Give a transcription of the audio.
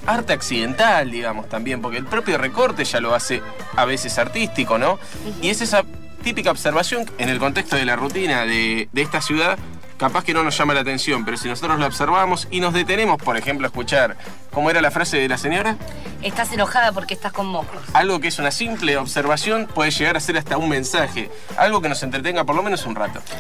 arte accidental, digamos, también, porque el propio recorte ya lo hace a veces artístico, ¿no? Y es esa típica observación en el contexto de la rutina de esta ciudad, capaz que no nos llama la atención, pero si nosotros la observamos y nos detenemos, por ejemplo, a escuchar, ¿cómo era la frase de la señora? Estás enojada porque estás con mocos. Algo que es una simple observación puede llegar a ser hasta un mensaje, algo que nos entretenga por lo menos un rato.